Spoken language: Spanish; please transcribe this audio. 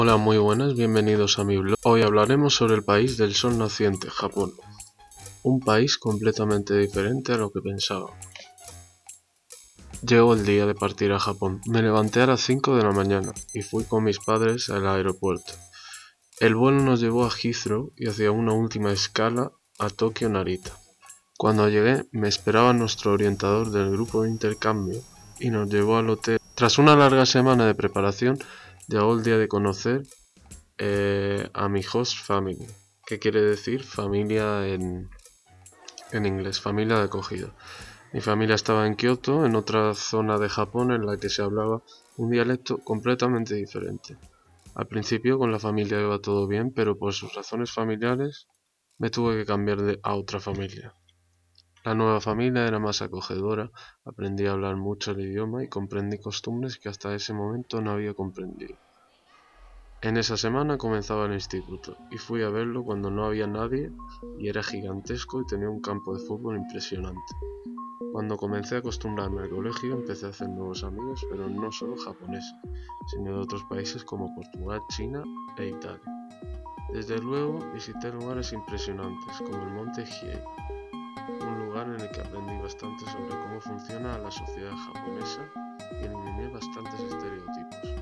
Hola, muy buenas, bienvenidos a mi blog. Hoy hablaremos sobre el país del sol naciente, Japón. Un país completamente diferente a lo que pensaba. Llegó el día de partir a Japón. Me levanté a las 5 de la mañana y fui con mis padres al aeropuerto. El vuelo nos llevó a Heathrow y hacía una última escala a Tokio Narita. Cuando llegué, me esperaba nuestro orientador del grupo de intercambio y nos llevó al hotel. Tras una larga semana de preparación, llegó el día de conocer a mi host family, que quiere decir familia en inglés, familia de acogida. Mi familia estaba en Kioto, en otra zona de Japón en la que se hablaba un dialecto completamente diferente. Al principio con la familia iba todo bien, pero por sus razones familiares me tuve que cambiar a otra familia. La nueva familia era más acogedora, aprendí a hablar mucho el idioma y comprendí costumbres que hasta ese momento no había comprendido. En esa semana comenzaba el instituto, y fui a verlo cuando no había nadie y era gigantesco y tenía un campo de fútbol impresionante. Cuando comencé a acostumbrarme al colegio empecé a hacer nuevos amigos, pero no solo japoneses, sino de otros países como Portugal, China e Italia. Desde luego visité lugares impresionantes como el monte Hiei, un lugar en el que aprendí bastante sobre cómo funciona la sociedad japonesa y eliminé bastantes estereotipos.